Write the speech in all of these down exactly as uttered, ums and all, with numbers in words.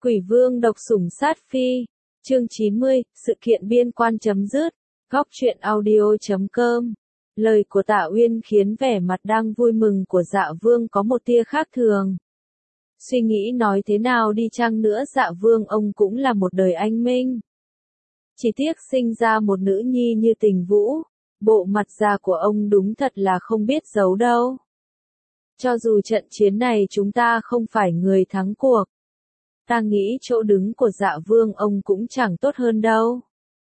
Quỷ vương độc sủng sát phi. Chương chín mươi, sự kiện biên quan chấm dứt. Góc truyện audio chấm com. Lời của Tạ Uyên khiến vẻ mặt đang vui mừng của Dạ Vương có một tia khác thường. Suy nghĩ nói thế nào đi chăng nữa Dạ Vương ông cũng là một đời anh minh. Chỉ tiếc sinh ra một nữ nhi như Tình Vũ, bộ mặt già của ông đúng thật là không biết giấu đâu. Cho dù trận chiến này chúng ta không phải người thắng cuộc, ta nghĩ chỗ đứng của Dạ Vương ông cũng chẳng tốt hơn đâu.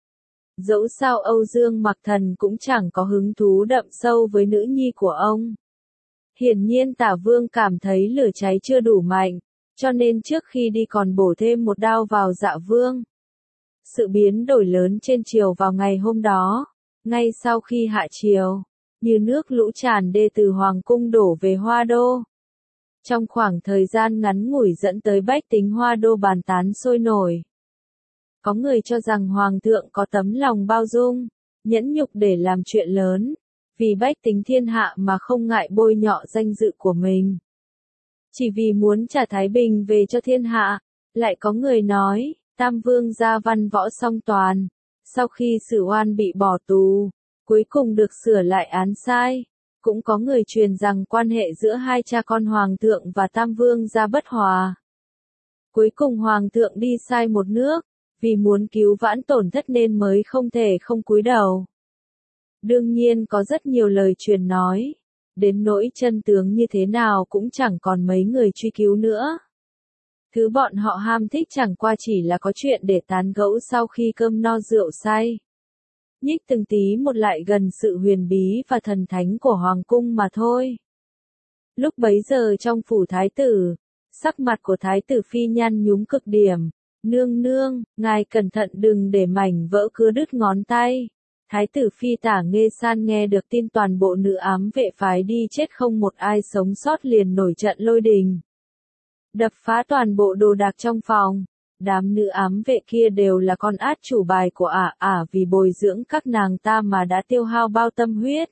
Dẫu sao Âu Dương Mặc Thần cũng chẳng có hứng thú đậm sâu với nữ nhi của ông. Hiển nhiên Tả Vương cảm thấy lửa cháy chưa đủ mạnh, cho nên trước khi đi còn bổ thêm một đao vào Dạ Vương. Sự biến đổi lớn trên triều vào ngày hôm đó, ngay sau khi hạ triều, như nước lũ tràn đê từ Hoàng cung đổ về Hoa Đô. Trong khoảng thời gian ngắn ngủi dẫn tới bách tính Hoa Đô bàn tán sôi nổi. Có người cho rằng Hoàng thượng có tấm lòng bao dung, nhẫn nhục để làm chuyện lớn, vì bách tính thiên hạ mà không ngại bôi nhọ danh dự của mình. Chỉ vì muốn trả thái bình về cho thiên hạ, lại có người nói, Tam Vương gia văn võ song toàn, sau khi xử oan bị bỏ tù, cuối cùng được sửa lại án sai. Cũng có người truyền rằng quan hệ giữa hai cha con Hoàng thượng và Tam Vương gia bất hòa. Cuối cùng Hoàng thượng đi sai một nước, vì muốn cứu vãn tổn thất nên mới không thể không cúi đầu. Đương nhiên có rất nhiều lời truyền nói, đến nỗi chân tướng như thế nào cũng chẳng còn mấy người truy cứu nữa. Thứ bọn họ ham thích chẳng qua chỉ là có chuyện để tán gẫu sau khi cơm no rượu say. Nhích từng tí một lại gần sự huyền bí và thần thánh của Hoàng cung mà thôi. Lúc bấy giờ trong phủ thái tử, sắc mặt của thái tử phi nhăn nhúm cực điểm. Nương nương, ngài cẩn thận đừng để mảnh vỡ cưa đứt ngón tay. Thái tử phi Tả Nghê San nghe được tin toàn bộ nữ ám vệ phái đi chết không một ai sống sót liền nổi trận lôi đình. Đập phá toàn bộ đồ đạc trong phòng. Đám nữ ám vệ kia đều là con át chủ bài của ả ả vì bồi dưỡng các nàng ta mà đã tiêu hao bao tâm huyết.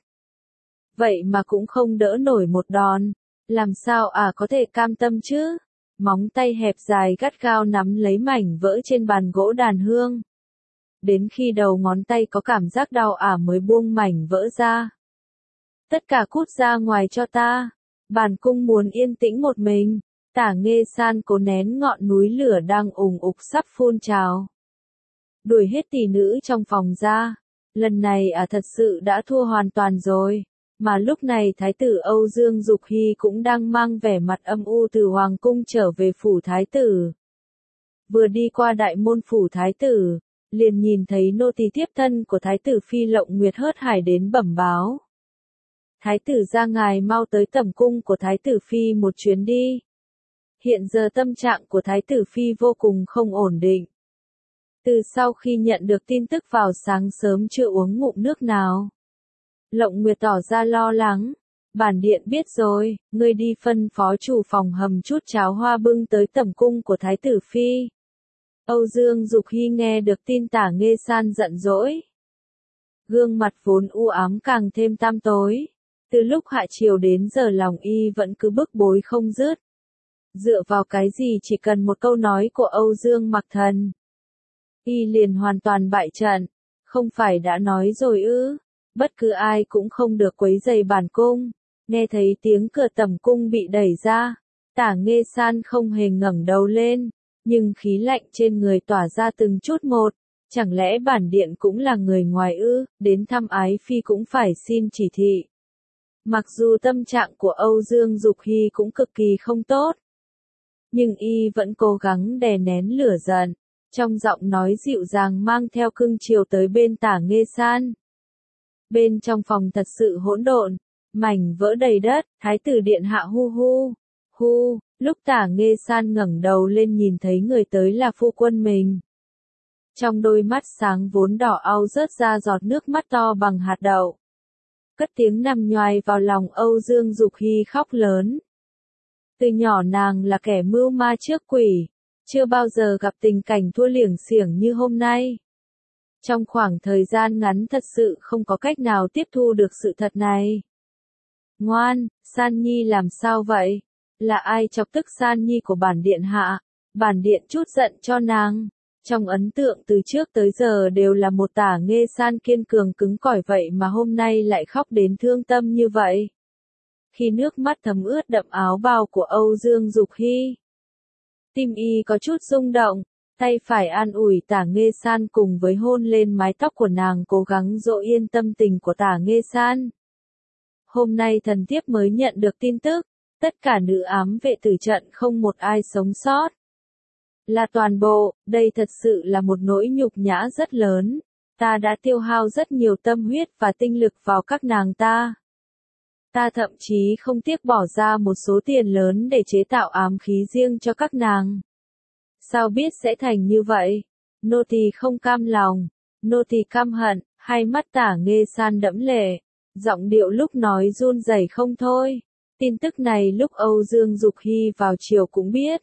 Vậy mà cũng không đỡ nổi một đòn. Làm sao ả có thể cam tâm chứ? Móng tay hẹp dài gắt gao nắm lấy mảnh vỡ trên bàn gỗ đàn hương. Đến khi đầu ngón tay có cảm giác đau ả mới buông mảnh vỡ ra. Tất cả cút ra ngoài cho ta. Bản cung muốn yên tĩnh một mình. Tả Nghê San cố nén ngọn núi lửa đang ùng ục sắp phun trào. Đuổi hết tỷ nữ trong phòng ra. Lần này ả thật sự đã thua hoàn toàn rồi. Mà lúc này Thái tử Âu Dương Dục Hy cũng đang mang vẻ mặt âm u từ Hoàng cung trở về phủ Thái tử. Vừa đi qua đại môn phủ Thái tử, liền nhìn thấy nô tỳ tiếp thân của Thái tử Phi Lộng Nguyệt hớt hải đến bẩm báo. Thái tử ra ngài mau tới tẩm cung của Thái tử Phi một chuyến đi. Hiện giờ tâm trạng của Thái tử Phi vô cùng không ổn định. Từ sau khi nhận được tin tức vào sáng sớm chưa uống ngụm nước nào. Lộng Nguyệt tỏ ra lo lắng. Bản điện biết rồi, ngươi đi phân phó chủ phòng hầm chút cháo hoa bưng tới tẩm cung của Thái tử Phi. Âu Dương Dục Hy nghe được tin Tả Nghê San giận dỗi. Gương mặt vốn u ám càng thêm tăm tối. Từ lúc hạ triều đến giờ lòng y vẫn cứ bức bối không dứt. Dựa vào cái gì chỉ cần một câu nói của Âu Dương Mặc Thần, y liền hoàn toàn bại trận. Không phải đã nói rồi ư? Bất cứ ai cũng không được quấy rầy bản cung. Nghe thấy tiếng cửa tẩm cung bị đẩy ra, Tả Nghê San không hề ngẩng đầu lên, nhưng khí lạnh trên người tỏa ra từng chút một. Chẳng lẽ bản điện cũng là người ngoài ư? Đến thăm ái phi cũng phải xin chỉ thị. Mặc dù tâm trạng của Âu Dương Dục Hy cũng cực kỳ không tốt, nhưng y vẫn cố gắng đè nén lửa giận, trong giọng nói dịu dàng mang theo cưng chiều tới bên Tả Nghê San. Bên trong phòng thật sự hỗn độn, mảnh vỡ đầy đất. Thái tử điện hạ hu hu, hu, lúc Tả Nghê San ngẩng đầu lên nhìn thấy người tới là phu quân mình. Trong đôi mắt sáng vốn đỏ au rớt ra giọt nước mắt to bằng hạt đậu. Cất tiếng nằm nhoài vào lòng Âu Dương Dục Hy khóc lớn. Từ nhỏ nàng là kẻ mưu ma trước quỷ, chưa bao giờ gặp tình cảnh thua liểng xiểng như hôm nay. Trong khoảng thời gian ngắn thật sự không có cách nào tiếp thu được sự thật này. Ngoan, San Nhi làm sao vậy? Là ai chọc tức San Nhi của bản điện hạ? Bản điện chút giận cho nàng. Trong ấn tượng từ trước tới giờ đều là một Tả Nghê San kiên cường cứng cỏi vậy mà hôm nay lại khóc đến thương tâm như vậy. Khi nước mắt thấm ướt đậm áo bào của Âu Dương Dục Hy, tim y có chút rung động, tay phải an ủi Tả Nghê San cùng với hôn lên mái tóc của nàng cố gắng dỗ yên tâm tình của Tả Nghê San. Hôm nay thần thiếp mới nhận được tin tức, tất cả nữ ám vệ tử trận không một ai sống sót. Là toàn bộ, đây thật sự là một nỗi nhục nhã rất lớn. Ta đã tiêu hao rất nhiều tâm huyết và tinh lực vào các nàng ta. Ta thậm chí không tiếc bỏ ra một số tiền lớn để chế tạo ám khí riêng cho các nàng. Sao biết sẽ thành như vậy? Nô tỳ không cam lòng, nô tỳ căm hận, hai mắt Tả Nghê San đẫm lệ, giọng điệu lúc nói run rẩy không thôi. Tin tức này lúc Âu Dương Dục Hy vào chiều cũng biết.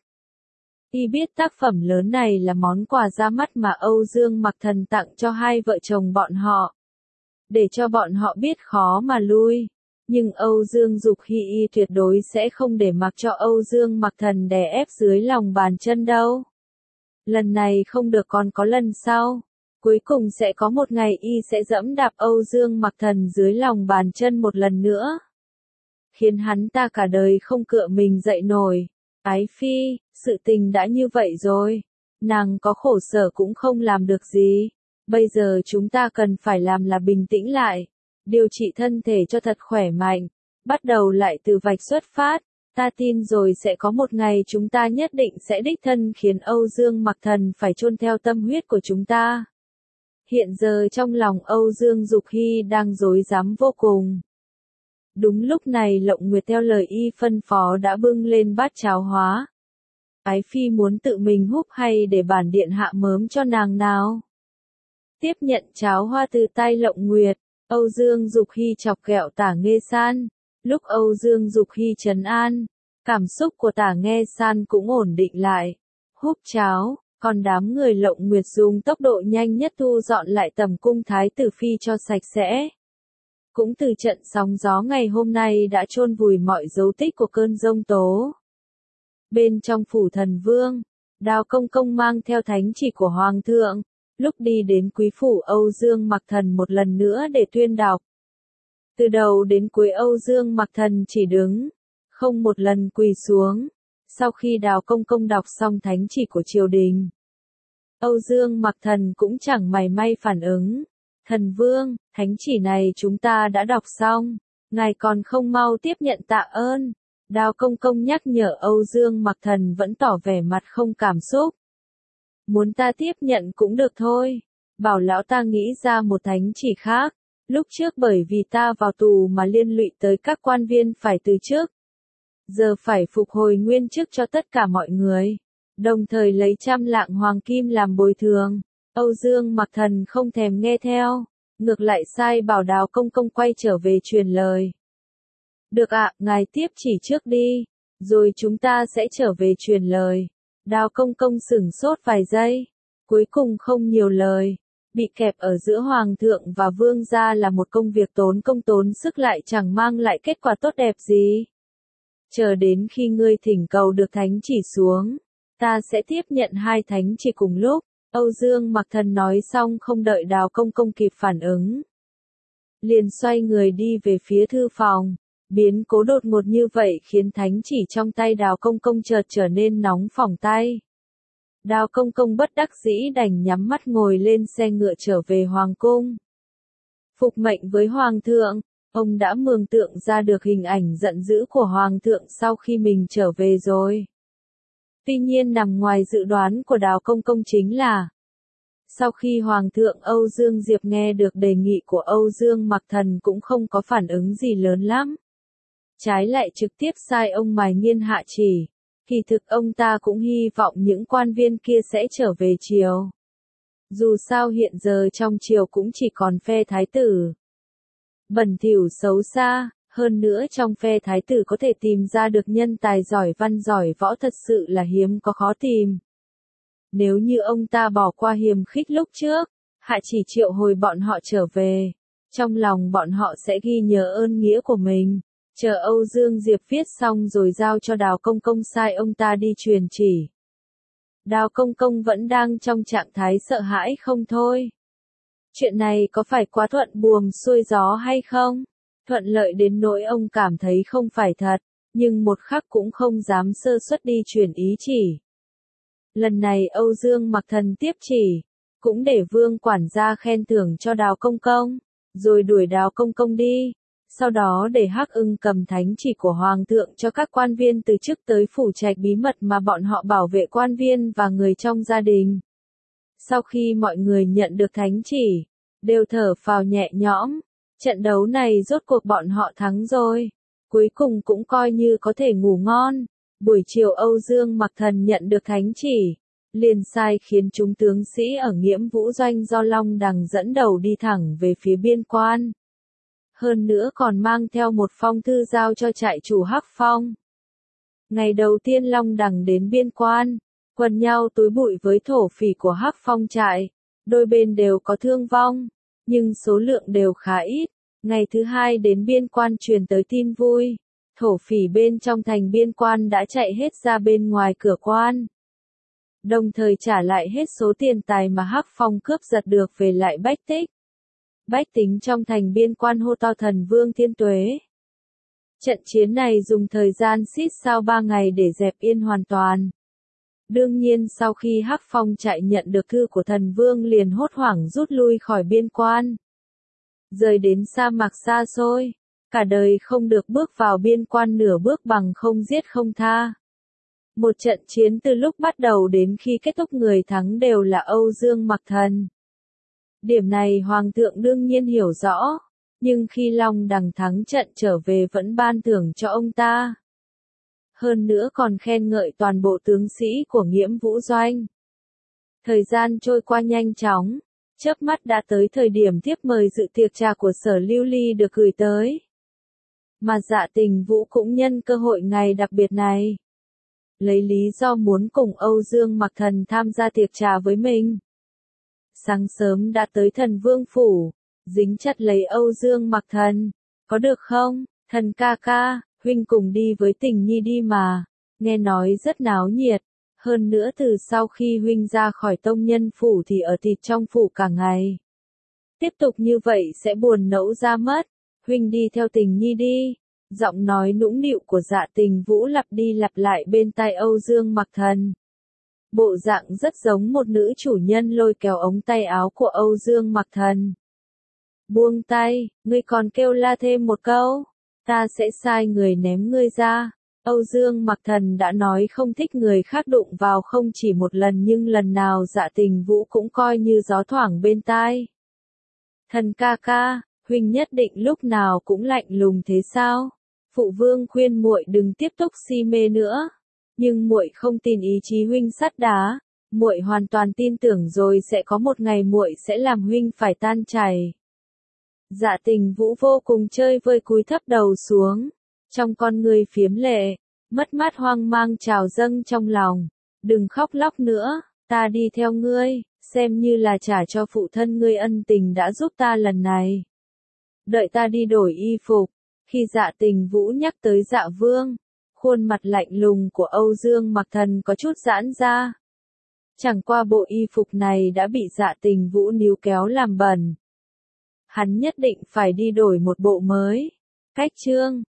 Y biết tác phẩm lớn này là món quà ra mắt mà Âu Dương Mặc Thần tặng cho hai vợ chồng bọn họ. Để cho bọn họ biết khó mà lui. Nhưng Âu Dương Dục Hy y tuyệt đối sẽ không để mặc cho Âu Dương Mặc Thần đè ép dưới lòng bàn chân đâu. Lần này không được còn có lần sau. Cuối cùng sẽ có một ngày y sẽ dẫm đạp Âu Dương Mặc Thần dưới lòng bàn chân một lần nữa. Khiến hắn ta cả đời không cựa mình dậy nổi. Ái phi, sự tình đã như vậy rồi. Nàng có khổ sở cũng không làm được gì. Bây giờ chúng ta cần phải làm là bình tĩnh lại. Điều trị thân thể cho thật khỏe mạnh. Bắt đầu lại từ vạch xuất phát. Ta tin rồi sẽ có một ngày chúng ta nhất định sẽ đích thân khiến Âu Dương Mặc Thần phải chôn theo tâm huyết của chúng ta. Hiện giờ trong lòng Âu Dương Dục Hy đang rối rắm vô cùng. Đúng lúc này Lộng Nguyệt theo lời y phân phó đã bưng lên bát cháo hóa. Ái phi muốn tự mình húp hay để bản điện hạ mớm cho nàng nào? Tiếp nhận cháo hoa từ tay Lộng Nguyệt, Âu Dương Dục Hy chọc ghẹo Tả Nghê San. Lúc Âu Dương Dục Hy trấn an, cảm xúc của Tả Nghê San cũng ổn định lại. Húp cháo, còn đám người Lộng Nguyệt dùng tốc độ nhanh nhất thu dọn lại tầm cung thái tử phi cho sạch sẽ. Cũng từ trận sóng gió ngày hôm nay đã chôn vùi mọi dấu tích của cơn giông tố. Bên trong phủ thần vương, Đào Công Công mang theo thánh chỉ của Hoàng thượng, lúc đi đến quý phủ Âu Dương Mặc Thần một lần nữa để tuyên đọc. Từ đầu đến cuối Âu Dương Mặc Thần chỉ đứng, không một lần quỳ xuống. Sau khi Đào Công Công đọc xong thánh chỉ của triều đình, Âu Dương Mặc Thần cũng chẳng mảy may phản ứng. Thần vương, thánh chỉ này chúng ta đã đọc xong, ngài còn không mau tiếp nhận tạ ơn. Đào Công Công nhắc nhở Âu Dương Mặc Thần vẫn tỏ vẻ mặt không cảm xúc. Muốn ta tiếp nhận cũng được thôi, bảo lão ta nghĩ ra một thánh chỉ khác. Lúc trước bởi vì ta vào tù mà liên lụy tới các quan viên phải từ chức. Giờ phải phục hồi nguyên chức cho tất cả mọi người, đồng thời lấy trăm lạng hoàng kim làm bồi thường. Âu Dương Mặc Thần không thèm nghe theo, ngược lại sai bảo Đào Công Công quay trở về truyền lời. Được ạ, ngài tiếp chỉ trước đi, rồi chúng ta sẽ trở về truyền lời. Đào Công Công sửng sốt vài giây, cuối cùng không nhiều lời. Bị kẹp ở giữa Hoàng thượng và Vương gia là một công việc tốn công tốn sức lại chẳng mang lại kết quả tốt đẹp gì. Chờ đến khi ngươi thỉnh cầu được thánh chỉ xuống, ta sẽ tiếp nhận hai thánh chỉ cùng lúc. Âu Dương Mặc Thần nói xong không đợi Đào Công Công kịp phản ứng, liền xoay người đi về phía thư phòng. Biến cố đột ngột như vậy khiến thánh chỉ trong tay Đào Công Công chợt trở nên nóng phỏng tay. Đào Công Công bất đắc dĩ đành nhắm mắt ngồi lên xe ngựa trở về Hoàng cung. Phục mệnh với Hoàng thượng, ông đã mường tượng ra được hình ảnh giận dữ của Hoàng thượng sau khi mình trở về rồi. Tuy nhiên nằm ngoài dự đoán của Đào Công Công chính là, sau khi Hoàng thượng Âu Dương Diệp nghe được đề nghị của Âu Dương Mặc Thần cũng không có phản ứng gì lớn lắm. Trái lại trực tiếp sai ông Mài Nghiên hạ chỉ. Kỳ thực ông ta cũng hy vọng những quan viên kia sẽ trở về triều. Dù sao hiện giờ trong triều cũng chỉ còn phe thái tử bẩn thỉu xấu xa, hơn nữa trong phe thái tử có thể tìm ra được nhân tài giỏi văn giỏi võ thật sự là hiếm có khó tìm. Nếu như ông ta bỏ qua hiềm khích lúc trước, hạ chỉ triệu hồi bọn họ trở về, trong lòng bọn họ sẽ ghi nhớ ơn nghĩa của mình. Chờ Âu Dương Diệp viết xong rồi giao cho Đào Công Công sai ông ta đi truyền chỉ. Đào Công Công vẫn đang trong trạng thái sợ hãi không thôi. Chuyện này có phải quá thuận buồm xuôi gió hay không? Thuận lợi đến nỗi ông cảm thấy không phải thật, nhưng một khắc cũng không dám sơ suất đi chuyển ý chỉ. Lần này Âu Dương Mặc Thần tiếp chỉ, cũng để Vương quản gia khen thưởng cho Đào Công Công, rồi đuổi Đào Công Công đi. Sau đó để Hắc Ưng cầm thánh chỉ của Hoàng thượng cho các quan viên từ chức tới phủ trạch bí mật mà bọn họ bảo vệ quan viên và người trong gia đình. Sau khi mọi người nhận được thánh chỉ, đều thở phào nhẹ nhõm, trận đấu này rốt cuộc bọn họ thắng rồi. Cuối cùng cũng coi như có thể ngủ ngon. Buổi chiều Âu Dương Mặc Thần nhận được thánh chỉ, liền sai khiến chúng tướng sĩ ở Nghiễm Vũ Doanh do Long Đằng dẫn đầu đi thẳng về phía biên quan. Hơn nữa còn mang theo một phong thư giao cho trại chủ Hắc Phong. Ngày đầu tiên Long Đằng đến biên quan, quần nhau túi bụi với thổ phỉ của Hắc Phong trại, đôi bên đều có thương vong, nhưng số lượng đều khá ít. Ngày thứ hai đến biên quan truyền tới tin vui, thổ phỉ bên trong thành biên quan đã chạy hết ra bên ngoài cửa quan. Đồng thời trả lại hết số tiền tài mà Hắc Phong cướp giật được về lại Bách Tích. Bách tính trong thành biên quan hô to thần vương thiên tuế. Trận chiến này dùng thời gian xít sao ba ngày để dẹp yên hoàn toàn. Đương nhiên sau khi Hắc Phong trại nhận được thư của thần vương liền hốt hoảng rút lui khỏi biên quan. Rời đến sa mạc xa xôi, cả đời không được bước vào biên quan nửa bước bằng không giết không tha. Một trận chiến từ lúc bắt đầu đến khi kết thúc người thắng đều là Âu Dương Mặc Thần. Điểm này Hoàng thượng đương nhiên hiểu rõ, nhưng khi Long Đằng thắng trận trở về vẫn ban thưởng cho ông ta. Hơn nữa còn khen ngợi toàn bộ tướng sĩ của Nghiễm Vũ Doanh. Thời gian trôi qua nhanh chóng, chớp mắt đã tới thời điểm thiếp mời dự tiệc trà của Sở Lưu Ly được gửi tới. Mà Dạ Tình Vũ cũng nhân cơ hội ngày đặc biệt này, lấy lý do muốn cùng Âu Dương Mặc Thần tham gia tiệc trà với mình. Sáng sớm đã tới thần vương phủ, dính chặt lấy Âu Dương Mặc Thần. Có được không, thần ca ca, huynh cùng đi với Tình Nhi đi mà, nghe nói rất náo nhiệt. Hơn nữa từ sau khi huynh ra khỏi tông nhân phủ thì ở thịt trong phủ cả ngày. Tiếp tục như vậy sẽ buồn nẫu ra mất, huynh đi theo Tình Nhi đi. Giọng nói nũng nịu của Dạ Tình Vũ lặp đi lặp lại bên tai Âu Dương Mặc Thần. Bộ dạng rất giống một nữ chủ nhân lôi kéo ống tay áo của Âu Dương Mặc Thần. Buông tay, ngươi còn kêu la thêm một câu, ta sẽ sai người ném ngươi ra. Âu Dương Mặc Thần đã nói không thích người khác đụng vào không chỉ một lần nhưng lần nào Dạ Tình Vũ cũng coi như gió thoảng bên tai. Thần ca ca, huynh nhất định lúc nào cũng lạnh lùng thế sao? Phụ vương khuyên muội đừng tiếp tục si mê nữa, nhưng muội không tin ý chí huynh sắt đá, muội hoàn toàn tin tưởng rồi sẽ có một ngày muội sẽ làm huynh phải tan chảy. Dạ Tình Vũ vô cùng chơi vơi cúi thấp đầu xuống, trong con người phiếm lệ, mất mát hoang mang trào dâng trong lòng. Đừng khóc lóc nữa, ta đi theo ngươi, xem như là trả cho phụ thân ngươi ân tình đã giúp ta lần này. Đợi ta đi đổi y phục. Khi Dạ Tình Vũ nhắc tới Dạ Vương, khuôn mặt lạnh lùng của Âu Dương Mặc Thần có chút giãn ra. Chẳng qua bộ y phục này đã bị Dạ Tình Vũ níu kéo làm bẩn. Hắn nhất định phải đi đổi một bộ mới. Cách chương